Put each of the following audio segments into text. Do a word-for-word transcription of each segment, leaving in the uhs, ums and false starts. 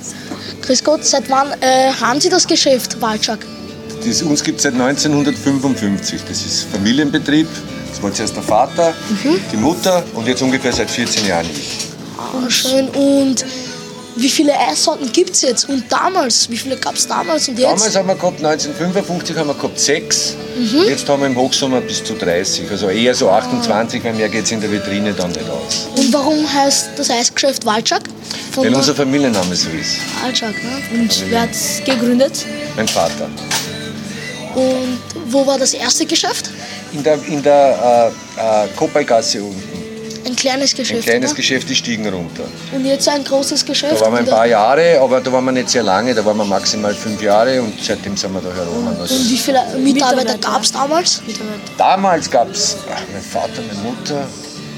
Grüß Gott, seit wann äh, haben Sie das Geschäft, Walczak? Das uns gibt es seit neunzehnhundertfünfundfünfzig. Das ist Familienbetrieb. Das war zuerst der Vater, mhm. die Mutter und jetzt ungefähr seit vierzehn Jahren ich. Ah, schön. Und wie viele Eissorten gibt es jetzt? Und damals? Wie viele gab es damals und jetzt? Damals haben wir gehabt, neunzehnhundertfünfundfünfzig haben wir gehabt sechs. Mhm. Jetzt haben wir im Hochsommer bis zu dreißig. Also eher so achtundzwanzig, weil mehr geht es in der Vitrine dann nicht aus. Und warum heißt das Eisgeschäft Walczak? Weil unser Familienname so ist. Walczak, ne? Und wer hat es gegründet? Mein Vater. Und wo war das erste Geschäft? In der, in der äh, äh, Kopalgasse unten. Ein kleines Geschäft, Ein kleines oder? Geschäft, die stiegen runter. Und jetzt ein großes Geschäft? Da waren wir ein wieder? paar Jahre, aber da waren wir nicht sehr lange. Da waren wir maximal fünf Jahre und seitdem sind wir da herum. Also und wie viele Mitarbeiter, Mitarbeiter. gab es damals? Mitarbeiter. damals gab es mein Vater, meine Mutter.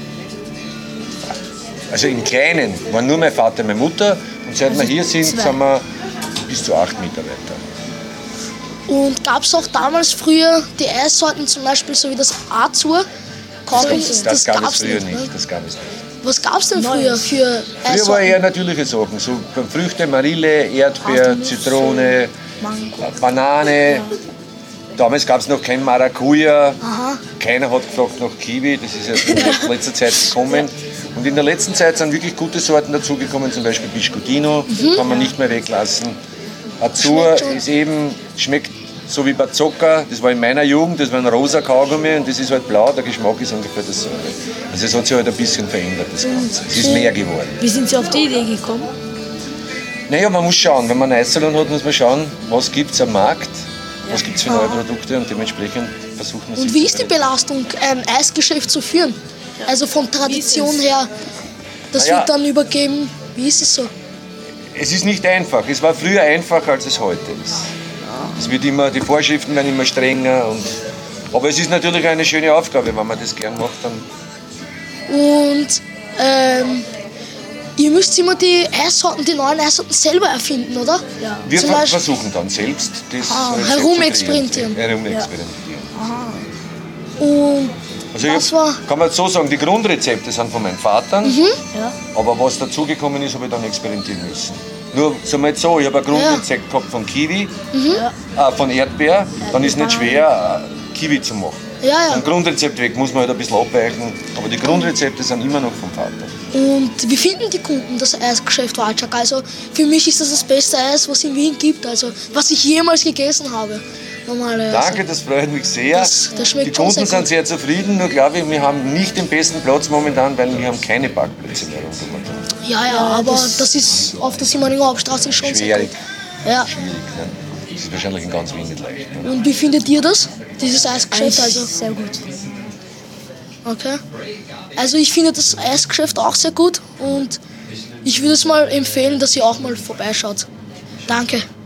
Also im Kleinen waren nur mein Vater, meine Mutter. Und seit Also wir hier sind, zwei. sind wir bis zu acht Mitarbeiter. Und gab es auch damals früher die Eissorten, zum Beispiel so wie das Azur? Kaugummi? Das, das gab es gab's früher nicht. nicht. Ne? Das gab es nicht. Was gab es denn früher Neues. für Früher war Eissorten? eher natürliche Sachen, so Früchte, Marille, Erdbeer, Haselnuss, Zitrone, Mango. Banane. Damals gab es noch kein Maracuja. Aha. Keiner hat gefragt nach Kiwi, das ist erst in letzter Zeit gekommen. Und in der letzten Zeit sind wirklich gute Sorten dazugekommen, zum Beispiel Biscottino, Mhm. kann man nicht mehr weglassen. Azur Schmeckt schon. ist eben, schmeckt so wie Bazooka, das war in meiner Jugend, das war ein rosa Kaugummi und das ist halt blau, der Geschmack ist ungefähr dasselbe. Also es hat sich halt ein bisschen verändert, das Ganze. Es ist mehr geworden. Wie sind Sie auf die Idee gekommen? Naja, man muss schauen, wenn man einen Eissalon hat, muss man schauen, was gibt es am Markt, was gibt es für neue Produkte und dementsprechend versucht man sich Und wie zu ist die orientieren. Belastung, ein Eisgeschäft zu führen? Also von Tradition her, das Na ja. wird dann übergeben. Wie ist es so? Es ist nicht einfach. Es war früher einfacher, als es heute ist. Es wird immer, die Vorschriften werden immer strenger. Und, aber es ist natürlich eine schöne Aufgabe, wenn man das gern macht. Dann Und ähm, ihr müsst immer die Eissorten, die neuen Eissorten selber erfinden, oder? Ja. wir Zum ver Beispiel- versuchen dann selbst das Ah, Rezept herumexperimentieren. zu kreieren. Herumexperimentieren. Und Also das ich war. hab, kann man so sagen, die Grundrezepte sind von meinem Vater, Ja. aber was dazugekommen ist, habe ich dann experimentieren müssen. Nur, sagen wir jetzt so, ich habe ein Grundrezept gehabt von Kiwi, äh, von Erdbeer, dann ist es nicht schwer, äh, Kiwi zu machen. Ja, ja. Ein Grundrezept weg muss man halt ein bisschen abweichen, aber die Grundrezepte sind immer noch vom Vater. Und wie finden die Kunden das Eisgeschäft Walczak? Also für mich ist das das beste Eis, was es in Wien gibt, also was ich jemals gegessen habe. Normale Eis. Danke, das freut mich sehr. Das- das schmeckt die schon Kunden sehr sind sehr zufrieden, nur glaube ich, wir haben nicht den besten Platz momentan, weil wir haben keine Parkplätze mehr rund um uns. Ja, ja, aber das, ist auf der Simoninger Hauptstraße schon sehr Schwierig. gut. Ja. Schwierig. Ne? Das ist wahrscheinlich in ganz Wien nicht leicht. Ne? Und wie findet ihr das, dieses Eisgeschäft? Eigentlich Also, sehr gut. okay. Also ich finde das Eisgeschäft auch sehr gut und ich würde es mal empfehlen, dass ihr auch mal vorbeischaut. Danke.